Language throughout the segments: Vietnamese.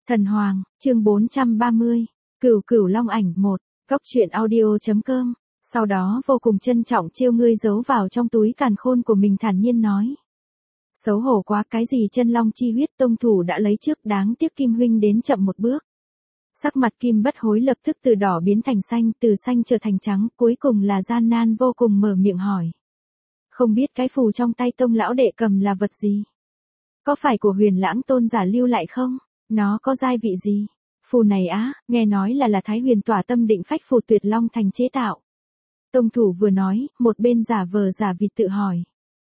Thần Hoàng, chương 430, Cửu Cửu Long ảnh 1, Góc truyện audio.com, sau đó vô cùng trân trọng chiêu ngươi giấu vào trong túi càn khôn của mình thản nhiên nói. Xấu hổ quá, cái gì chân long chi huyết tông thủ đã lấy trước, đáng tiếc Kim huynh đến chậm một bước. Sắc mặt Kim Bất Hối lập tức từ đỏ biến thành xanh, từ xanh trở thành trắng, cuối cùng là gian nan vô cùng mở miệng hỏi. Không biết cái phù trong tay tông lão đệ cầm là vật gì? Có phải của Huyền Lãng tôn giả lưu lại không? Nó có giai vị gì? Phù này á, nghe nói là Thái Huyền tỏa tâm định phách phù Tuyệt Long thành chế tạo. Tông thủ vừa nói, một bên giả vờ giả vịt tự hỏi.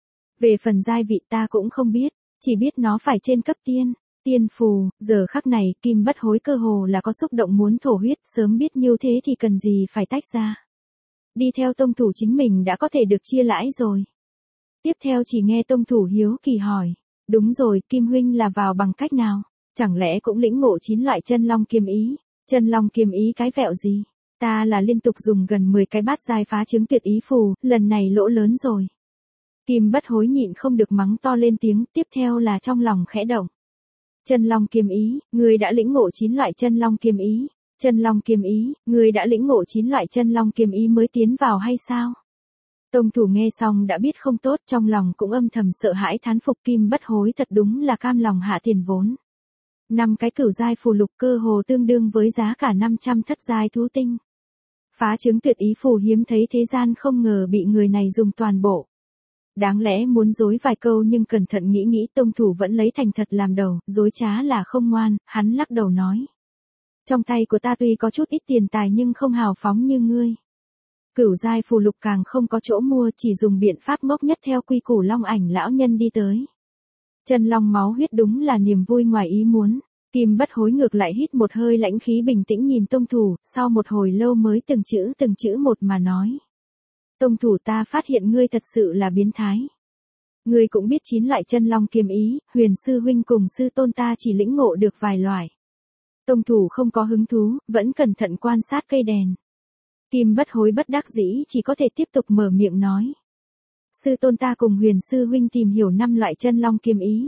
Về phần giai vị ta cũng không biết, chỉ biết nó phải trên cấp tiên. Tiên phù, giờ khắc này Kim Bất Hối cơ hồ là có xúc động muốn thổ huyết, sớm biết như thế thì cần gì phải tách ra. Đi theo tông thủ chính mình đã có thể được chia lãi rồi. Tiếp theo chỉ nghe tông thủ hiếu kỳ hỏi. Đúng rồi, Kim huynh là vào bằng cách nào? Chẳng lẽ cũng lĩnh ngộ 9 loại chân long kiếm ý? Chân long kiếm ý cái vẹo gì? Ta là liên tục dùng gần 10 cái bát giai phá chứng tuyệt ý phù, lần này lỗ lớn rồi. Kim Bất Hối nhịn không được mắng to lên tiếng, tiếp theo là trong lòng khẽ động. Chân long kiếm ý, ngươi đã lĩnh ngộ 9 loại chân long kiếm ý. Chân long kiếm ý, ngươi đã lĩnh ngộ 9 loại chân long kiếm ý mới tiến vào hay sao? Tông thủ nghe xong đã biết không tốt, trong lòng cũng âm thầm sợ hãi thán phục Kim Bất Hối thật đúng là cam lòng hạ tiền vốn. 5 cái cửu giai phù lục cơ hồ tương đương với giá cả 500 thất giai thú tinh. Phá chứng tuyệt ý phù hiếm thấy thế gian, không ngờ bị người này dùng toàn bộ. Đáng lẽ muốn dối vài câu nhưng cẩn thận nghĩ tông thủ vẫn lấy thành thật làm đầu, dối trá là không ngoan, hắn lắc đầu nói. Trong tay của ta tuy có chút ít tiền tài nhưng không hào phóng như ngươi. Cửu giai phù lục càng không có chỗ mua, chỉ dùng biện pháp ngốc nhất theo quy củ Long Ảnh lão nhân đi tới. Chân long máu huyết đúng là niềm vui ngoài ý muốn. Kim Bất Hối ngược lại hít một hơi lãnh khí, bình tĩnh nhìn tông thủ, sau một hồi lâu mới từng chữ một mà nói. Tông thủ, ta phát hiện ngươi thật sự là biến thái. Ngươi cũng biết 9 loại chân long kiếm ý, Huyền sư huynh cùng sư tôn ta chỉ lĩnh ngộ được vài loại. Tông thủ không có hứng thú, vẫn cẩn thận quan sát cây đèn. Kim Bất Hối bất đắc dĩ chỉ có thể tiếp tục mở miệng nói. Sư tôn ta cùng Huyền sư huynh tìm hiểu 5 loại chân long kiếm ý.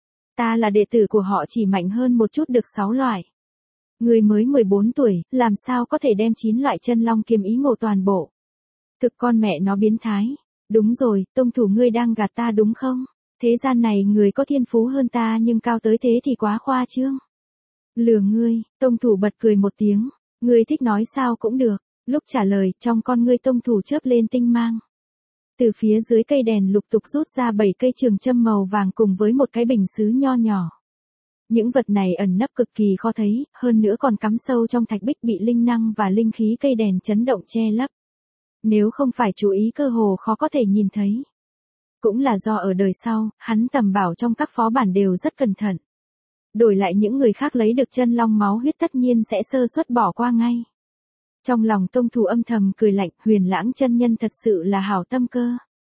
Ta là đệ tử của họ, chỉ mạnh hơn một chút được 6 loại. Ngươi mới 14 tuổi, làm sao có thể đem 9 loại chân long kiếm ý ngộ toàn bộ? Thực con mẹ nó biến thái. Đúng rồi, tông thủ, ngươi đang gạt ta đúng không? Thế gian này người có thiên phú hơn ta nhưng cao tới thế thì quá khoa trương. Lừa ngươi, tông thủ bật cười một tiếng. Ngươi thích nói sao cũng được. Lúc trả lời, trong con ngươi tông thủ chớp lên tinh mang. Từ phía dưới cây đèn lục tục rút ra 7 cây trường châm màu vàng cùng với một cái bình sứ nho nhỏ. Những vật này ẩn nấp cực kỳ khó thấy, hơn nữa còn cắm sâu trong thạch bích, bị linh năng và linh khí cây đèn chấn động che lấp. Nếu không phải chú ý cơ hồ khó có thể nhìn thấy. Cũng là do ở đời sau, hắn tầm bảo trong các phó bản đều rất cẩn thận. Đổi lại những người khác lấy được chân long máu huyết tất nhiên sẽ sơ suất bỏ qua ngay. Trong lòng tông thủ âm thầm cười lạnh, Huyền Lãng chân nhân thật sự là hảo tâm cơ.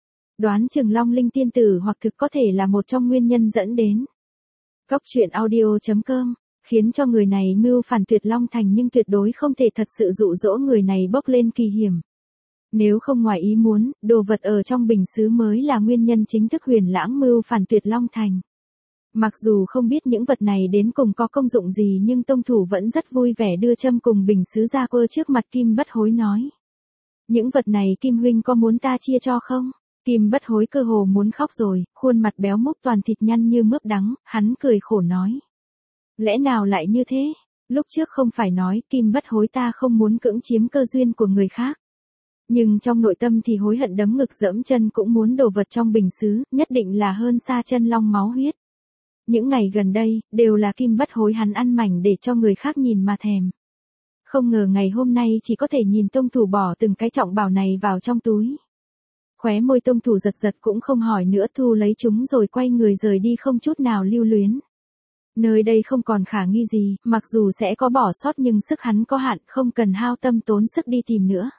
Đoán chừng Long Linh tiên tử hoặc thực có thể là một trong nguyên nhân dẫn đến. Góc truyện audio.com, khiến cho người này mưu phản Tuyệt Long thành nhưng tuyệt đối không thể thật sự dụ dỗ người này bốc lên kỳ hiểm. Nếu không ngoài ý muốn, đồ vật ở trong bình sứ mới là nguyên nhân chính thức Huyền Lãng mưu phản Tuyệt Long thành. Mặc dù không biết những vật này đến cùng có công dụng gì nhưng tông thủ vẫn rất vui vẻ đưa châm cùng bình sứ ra quơ trước mặt Kim Bất Hối nói. Những vật này Kim huynh có muốn ta chia cho không? Kim Bất Hối cơ hồ muốn khóc rồi, khuôn mặt béo múc toàn thịt nhăn như mướp đắng, hắn cười khổ nói. Lẽ nào lại như thế? Lúc trước không phải nói Kim Bất Hối ta không muốn cưỡng chiếm cơ duyên của người khác. Nhưng trong nội tâm thì hối hận đấm ngực dẫm chân cũng muốn đồ vật trong bình sứ, nhất định là hơn xa chân long máu huyết. Những ngày gần đây, đều là Kim Bất Hối hắn ăn mảnh để cho người khác nhìn mà thèm. Không ngờ ngày hôm nay chỉ có thể nhìn tông thủ bỏ từng cái trọng bảo này vào trong túi. Khóe môi tông thủ giật cũng không hỏi nữa, thu lấy chúng rồi quay người rời đi không chút nào lưu luyến. Nơi đây không còn khả nghi gì, mặc dù sẽ có bỏ sót nhưng sức hắn có hạn, không cần hao tâm tốn sức đi tìm nữa.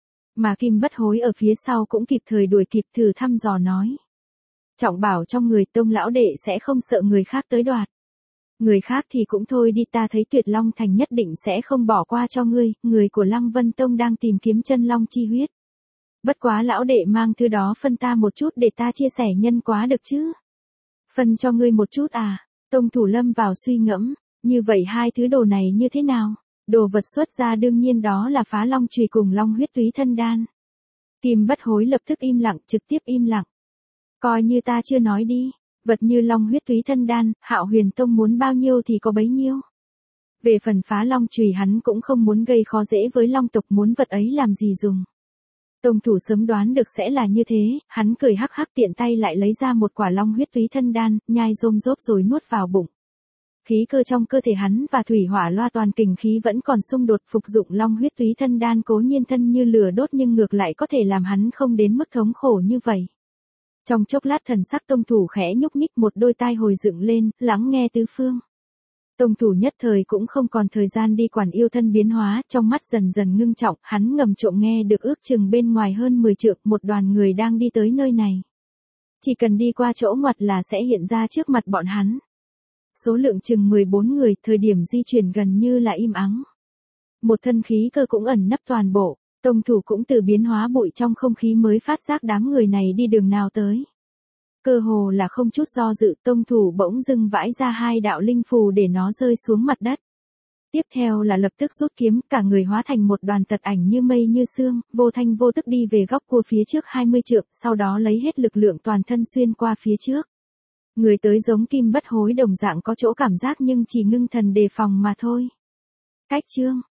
Mà Kim Bất Hối ở phía sau cũng kịp thời đuổi kịp, thử thăm dò nói. Trọng bảo trong người tông lão đệ sẽ không sợ người khác tới đoạt. Người khác thì cũng thôi đi, ta thấy Tuyệt Long thành nhất định sẽ không bỏ qua cho ngươi, người của Lăng Vân Tông đang tìm kiếm chân long chi huyết. Bất quá lão đệ mang thứ đó phân ta một chút để ta chia sẻ nhân quả được chứ? Phân cho ngươi một chút à? Tông thủ lâm vào suy ngẫm, Như vậy hai thứ đồ này như thế nào? Đồ vật xuất ra đương nhiên đó là Phá Long chùy cùng Long huyết túy thân đan. Kim Bất Hối lập tức im lặng, trực tiếp im lặng. Coi như ta chưa nói đi, vật như Long huyết túy thân đan, Hạo Huyền Tông muốn bao nhiêu thì có bấy nhiêu. Về phần Phá Long chùy hắn cũng không muốn gây khó dễ với Long tộc, muốn vật ấy làm gì dùng. Tông thủ sớm đoán được sẽ là như thế, hắn cười hắc hắc tiện tay lại lấy ra một quả Long huyết túy thân đan, nhai rôm rốp rồi nuốt vào bụng. Khí cơ trong cơ thể hắn và thủy hỏa loa toàn kình khí vẫn còn xung đột, phục dụng Long huyết túy thân đan cố nhiên thân như lửa đốt nhưng ngược lại có thể làm hắn không đến mức thống khổ như vậy. Trong chốc lát thần sắc tông thủ khẽ nhúc nhích, một đôi tai hồi dựng lên, lắng nghe tứ phương. Tông thủ nhất thời cũng không còn thời gian đi quản yêu thân biến hóa, trong mắt dần dần ngưng trọng, hắn ngầm trộm nghe được ước chừng bên ngoài hơn 10 trượng, một đoàn người đang đi tới nơi này. Chỉ cần đi qua chỗ ngoặt là sẽ hiện ra trước mặt bọn hắn. Số lượng chừng 14 người, thời điểm di chuyển gần như là im ắng. Một thân khí cơ cũng ẩn nấp toàn bộ, tông thủ cũng từ biến hóa bụi trong không khí mới phát giác đám người này đi đường nào tới. Cơ hồ là không chút do dự, tông thủ bỗng dưng vãi ra hai đạo linh phù để nó rơi xuống mặt đất. Tiếp theo là lập tức rút kiếm, cả người hóa thành một đoàn tật ảnh như mây như sương, vô thanh vô tức đi về góc cua phía trước 20 trượng, sau đó lấy hết lực lượng toàn thân xuyên qua phía trước. Người tới giống Kim Bất Hối đồng dạng có chỗ cảm giác nhưng chỉ ngưng thần đề phòng mà thôi. Cách chương